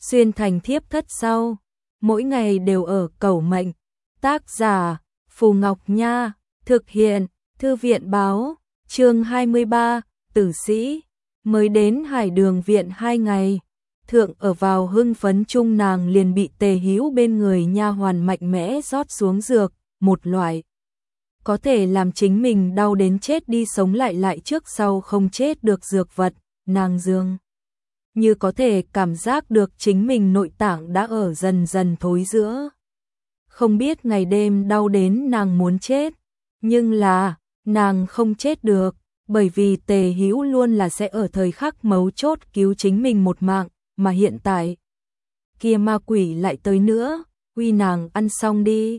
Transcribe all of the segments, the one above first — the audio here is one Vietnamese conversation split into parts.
xuyên thành thiếp thất sau, mỗi ngày đều ở cẩu mệnh. Tác giả Phù Ngọc Nha, thực hiện Thư viện báo, chương 23, tử sĩ. Mới đến Hải Đường viện 2 ngày, thượng ở vào hưng phấn chung, nàng liền bị Tề Hữu bên người nha hoàn mạnh mẽ rót xuống dược, một loại có thể làm chính mình đau đến chết đi sống lại trước sau không chết được dược vật. Nàng dường như có thể cảm giác được chính mình nội tạng đã ở dần dần thối rữa. Không biết ngày đêm đau đến nàng muốn chết, nhưng là nàng không chết được, bởi vì Tề Hữu luôn là sẽ ở thời khắc mấu chốt cứu chính mình một mạng, mà hiện tại kia ma quỷ lại tới nữa, uy nàng ăn xong đi.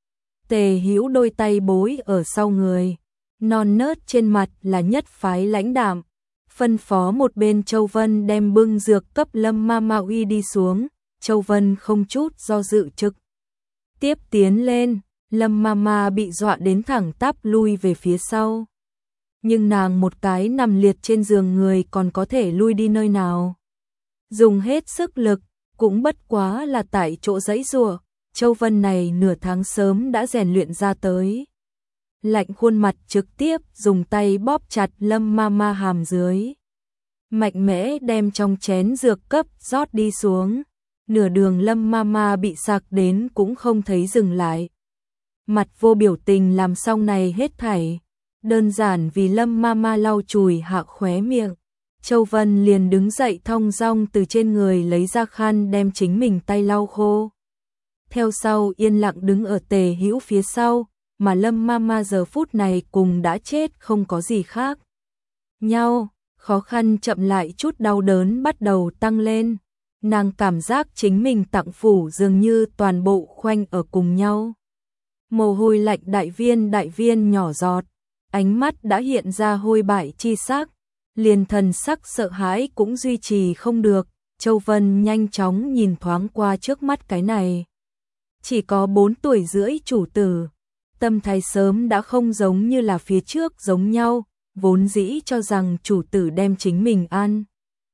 Tề Hữu đôi tay bối ở sau người, non nớt trên mặt là nhất phái lãnh đạm, phân phó một bên Châu Vân đem bưng dược cấp Lâm Mama uy đi xuống. Châu Vân không chút do dự trực tiếp tiến lên, Lâm Mama bị dọa đến thẳng tắp lui về phía sau. Nhưng nàng một cái nằm liệt trên giường người còn có thể lui đi nơi nào. Dùng hết sức lực, cũng bất quá là tại chỗ giãy giụa. Châu Vân này nửa tháng sớm đã rèn luyện ra tới. Lạnh khuôn mặt trực tiếp dùng tay bóp chặt Lâm Mama hàm dưới. Mạnh mẽ đem trong chén dược cấp rót đi xuống. Nửa đường Lâm Mama bị sặc đến cũng không thấy dừng lại. Mặt vô biểu tình làm xong này hết thảy. Đơn giản vì Lâm Mama lau chùi hạ khóe miệng. Châu Vân liền đứng dậy thong dong từ trên người lấy ra khăn đem chính mình tay lau khô. Theo sau yên lặng đứng ở Tề Hữu phía sau, mà Lâm Mama giờ phút này cùng đã chết không có gì khác nhau, khó khăn chậm lại chút, đau đớn bắt đầu tăng lên. Nàng cảm giác chính mình tạng phủ dường như toàn bộ khoanh ở cùng nhau. Mồ hôi lạnh đại viên nhỏ giọt, ánh mắt đã hiện ra hôi bại chi sắc, liền thần sắc sợ hãi cũng duy trì không được. Châu Vân nhanh chóng nhìn thoáng qua trước mắt cái này chỉ có 4 tuổi rưỡi chủ tử, tâm thái sớm đã không giống như là phía trước giống nhau, vốn dĩ cho rằng chủ tử đem chính mình ăn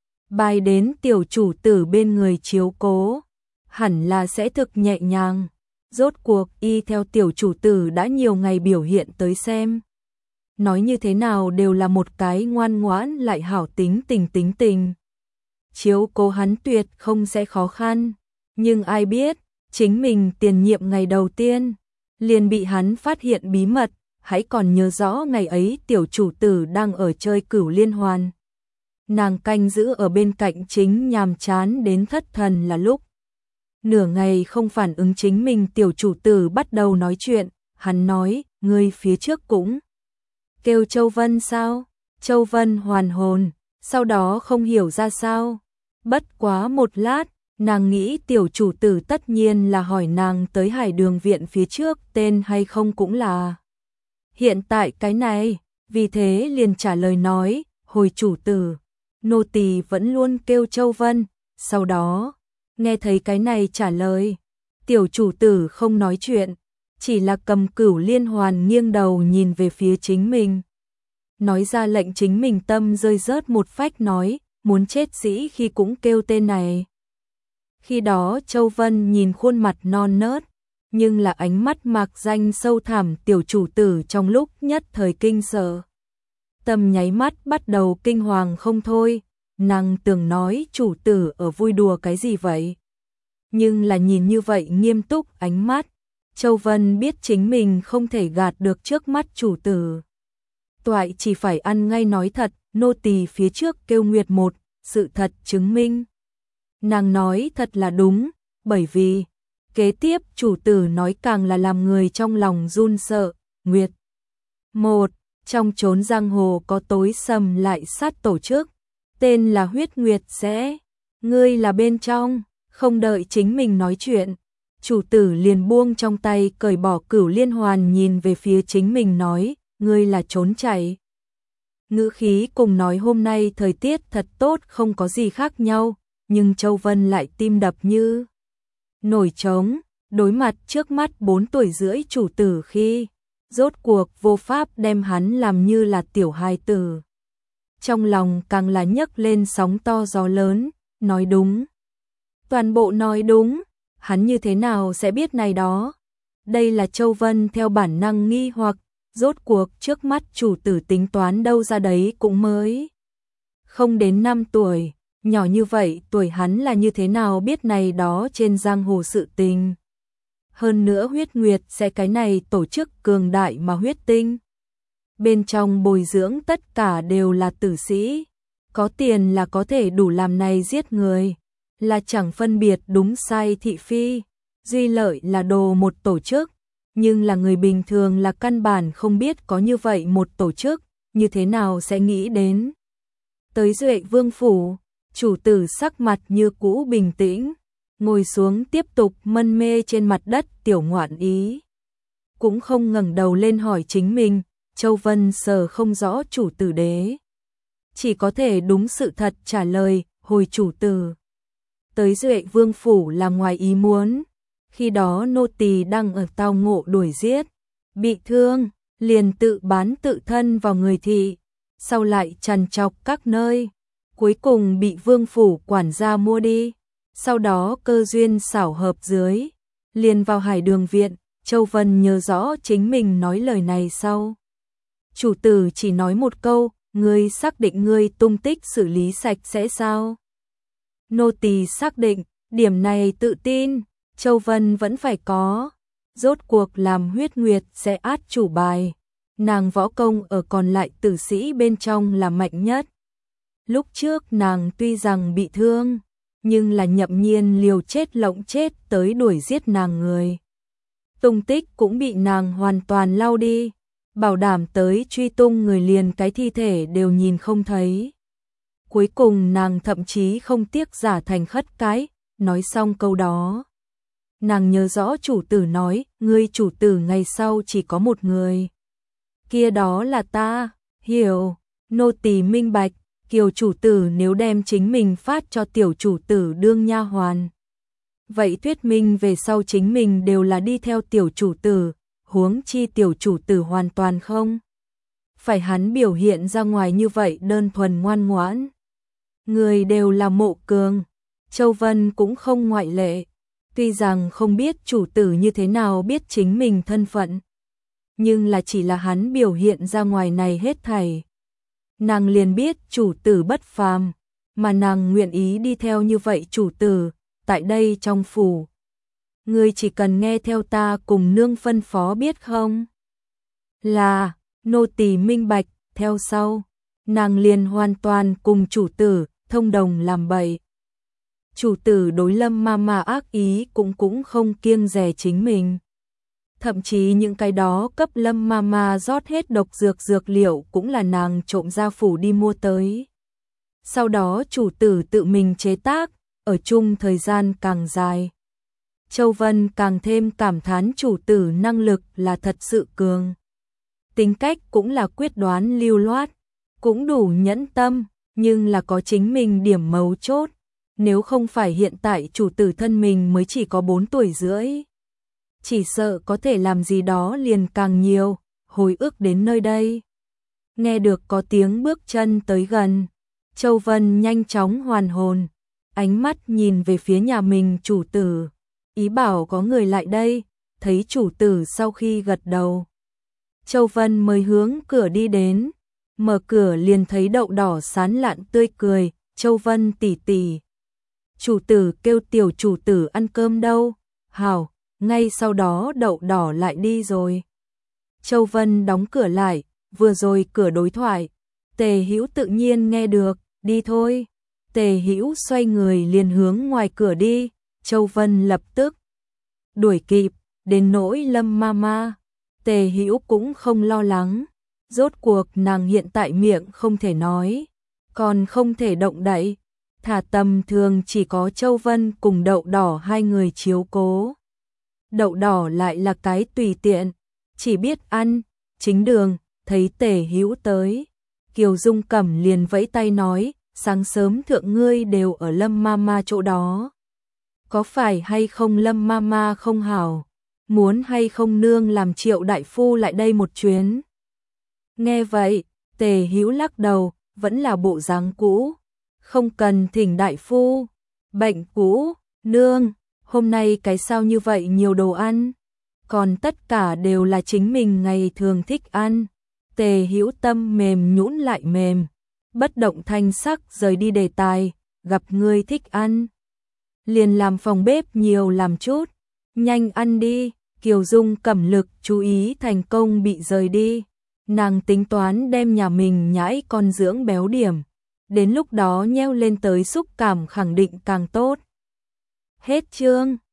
bài đến tiểu chủ tử bên người chiếu cố, hẳn là sẽ thực nhẹ nhàng. Rốt cuộc y theo tiểu chủ tử đã nhiều ngày biểu hiện tới xem, nói như thế nào đều là một cái ngoan ngoãn lại hảo tính tình. Chiếu cố hắn tuyệt không sẽ khó khăn, nhưng ai biết, chính mình tiền nhiệm ngày đầu tiên liền bị hắn phát hiện bí mật. Hãy còn nhớ rõ ngày ấy tiểu chủ tử đang ở chơi Cửu Liên Hoàn, nàng canh giữ ở bên cạnh chính nhàm chán đến thất thần là lúc nửa ngày không phản ứng chính mình tiểu chủ tử bắt đầu nói chuyện. Hắn nói, ngươi phía trước cũng kêu Châu Vân sao? Châu Vân hoàn hồn, sau đó không hiểu ra sao. Bất quá một lát, nàng nghĩ tiểu chủ tử tất nhiên là hỏi nàng tới Hải Đường viện phía trước tên hay không cũng là hiện tại cái này, vì thế liền trả lời nói, hồi chủ tử, nô tỳ vẫn luôn kêu Châu Vân. Sau đó, nghe thấy cái này trả lời, tiểu chủ tử không nói chuyện, chỉ là cầm Cửu Liên Hoàn nghiêng đầu nhìn về phía chính mình. Nói ra lệnh chính mình tâm rơi rớt một phách, nói, muốn chết sĩ khi cũng kêu tên này. Khi đó Châu Vân nhìn khuôn mặt non nớt, nhưng là ánh mắt mạc danh sâu thẳm tiểu chủ tử trong lúc nhất thời kinh sợ. Tâm nháy mắt bắt đầu kinh hoàng không thôi, nàng tưởng nói chủ tử ở vui đùa cái gì vậy. Nhưng là nhìn như vậy nghiêm túc ánh mắt, Châu Vân biết chính mình không thể gạt được trước mắt chủ tử. Toại chỉ phải ăn ngay nói thật, nô tỳ phía trước kêu Nguyệt một, sự thật chứng minh nàng nói thật là đúng, bởi vì kế tiếp chủ tử nói càng là làm người trong lòng run sợ. Nguyệt một, trong chốn giang hồ có tối sầm lại sát tổ chức, tên là Huyết Nguyệt sẽ, ngươi là bên trong. Không đợi chính mình nói chuyện, chủ tử liền buông trong tay cởi bỏ Cửu Liên Hoàn nhìn về phía chính mình nói, ngươi là trốn chạy. Ngữ khí cùng nói hôm nay thời tiết thật tốt không có gì khác nhau, nhưng Châu Vân lại tim đập như nổi trống, đối mặt trước mắt 4 tuổi rưỡi chủ tử khi rốt cuộc vô pháp đem hắn làm như là tiểu hài tử. Trong lòng càng là nhấc lên sóng to gió lớn, nói đúng. Toàn bộ nói đúng, hắn như thế nào sẽ biết này đó? Đây là Châu Vân theo bản năng nghi hoặc, rốt cuộc trước mắt chủ tử tính toán đâu ra đấy cũng mới. Không đến 5 tuổi, nhỏ như vậy tuổi hắn là như thế nào biết này đó trên giang hồ sự tình. Hơn nữa huyết nguyệt sẽ cái này tổ chức cường đại mà huyết tinh. Bên trong bồi dưỡng tất cả đều là tử sĩ, có tiền là có thể đủ làm này giết người, là chẳng phân biệt đúng sai thị phi, duy lợi là đồ một tổ chức, nhưng là người bình thường là căn bản không biết có như vậy một tổ chức, như thế nào sẽ nghĩ đến. Tới Duệ Vương phủ, chủ tử sắc mặt như cũ bình tĩnh, ngồi xuống tiếp tục mân mê trên mặt đất tiểu ngoạn ý. Cũng không ngẩng đầu lên hỏi chính mình, Châu Vân sờ không rõ chủ tử đế. Chỉ có thể đúng sự thật trả lời, hồi chủ tử. Tới Duệ Vương phủ là ngoài ý muốn, khi đó nô tỳ đang ở tao ngộ đuổi giết, bị thương, liền tự bán tự thân vào người thị, sau lại trằn trọc các nơi, cuối cùng bị Vương phủ quản gia mua đi, sau đó cơ duyên xảo hợp dưới, liền vào Hải Đường viện. Châu Vân nhớ rõ chính mình nói lời này sau. Chủ tử chỉ nói một câu, ngươi xác định ngươi tung tích xử lý sạch sẽ sao? Nô tỳ xác định, điểm này tự tin, Châu Vân vẫn phải có. Rốt cuộc làm huyết nguyệt sẽ át chủ bài. Nàng võ công ở còn lại tử sĩ bên trong là mạnh nhất. Lúc trước nàng tuy rằng bị thương, nhưng là nhậm nhiên liều chết lộng chết tới đuổi giết nàng người. Tung tích cũng bị nàng hoàn toàn lau đi, bảo đảm tới truy tung người liền cái thi thể đều nhìn không thấy. Cuối cùng nàng thậm chí không tiếc giả thành khất cái, nói xong câu đó. Nàng nhớ rõ chủ tử nói, ngươi chủ tử ngày sau chỉ có một người. Kia đó là ta, hiểu, nô tỳ minh bạch, Kiều chủ tử nếu đem chính mình phát cho tiểu chủ tử đương nha hoàn. Vậy thuyết minh về sau chính mình đều là đi theo tiểu chủ tử, huống chi tiểu chủ tử hoàn toàn không. Phải hắn biểu hiện ra ngoài như vậy đơn thuần ngoan ngoãn. Người đều là Mộ Cường, Châu Vân cũng không ngoại lệ. Tuy rằng không biết chủ tử như thế nào biết chính mình thân phận, nhưng là chỉ là hắn biểu hiện ra ngoài này hết thảy. Nàng liền biết chủ tử bất phàm, mà nàng nguyện ý đi theo như vậy chủ tử, tại đây trong phủ. Ngươi chỉ cần nghe theo ta cùng nương phân phó biết không? Là, nô tỳ minh bạch, theo sau. Nàng liền hoàn toàn cùng chủ tử, thông đồng làm bậy. Chủ tử đối Lâm Mama ác ý cũng không kiêng dè chính mình. Thậm chí những cái đó cấp Lâm Mama rót hết độc dược liệu cũng là nàng trộm ra phủ đi mua tới. Sau đó chủ tử tự mình chế tác, ở chung thời gian càng dài. Châu Vân càng thêm cảm thán chủ tử năng lực là thật sự cường. Tính cách cũng là quyết đoán lưu loát, cũng đủ nhẫn tâm, nhưng là có chính mình điểm mấu chốt. Nếu không phải hiện tại chủ tử thân mình mới chỉ có 4 tuổi rưỡi, chỉ sợ có thể làm gì đó liền càng nhiều, hồi ức đến nơi đây. Nghe được có tiếng bước chân tới gần, Châu Vân nhanh chóng hoàn hồn, ánh mắt nhìn về phía nhà mình chủ tử, ý bảo có người lại đây, thấy chủ tử sau khi gật đầu. Châu Vân mới hướng cửa đi đến, mở cửa liền thấy đậu đỏ sán lạn tươi cười, Châu Vân tỷ tỷ. Chủ tử kêu tiểu chủ tử ăn cơm đâu, hảo, ngay sau đó đậu đỏ lại đi rồi. Châu Vân đóng cửa lại, vừa rồi cửa đối thoại, Tề Hữu tự nhiên nghe được, đi thôi. Tề Hữu xoay người liền hướng ngoài cửa đi, Châu Vân lập tức đuổi kịp, đến nỗi Lâm Mama, Tề Hữu cũng không lo lắng, rốt cuộc nàng hiện tại miệng không thể nói, còn không thể động đậy, thả tầm thường chỉ có Châu Vân cùng đậu đỏ hai người chiếu cố. Đậu đỏ lại là cái tùy tiện, chỉ biết ăn, chính đường, thấy Tề Hữu tới. Kiều Dung Cẩm liền vẫy tay nói, sáng sớm thượng ngươi đều ở Lâm Mama chỗ đó. Có phải hay không Lâm Mama không hảo, muốn hay không nương làm Triệu đại phu lại đây một chuyến. Nghe vậy, Tề Hữu lắc đầu, vẫn là bộ dáng cũ, không cần thỉnh đại phu, bệnh cũ, Nương, hôm nay cái sao như vậy nhiều đồ ăn, còn tất cả đều là chính mình ngày thường thích ăn. Tề Hữu Tâm mềm nhũn lại mềm, bất động thanh sắc rời đi đề tài, gặp ngươi thích ăn. Liền làm phòng bếp nhiều làm chút, nhanh ăn đi. Kiều Dung cẩm lực chú ý thành công bị rời đi. Nàng tính toán đem nhà mình nhãi con dưỡng béo điểm, đến lúc đó nheo lên tới xúc cảm khẳng định càng tốt. Hết chương.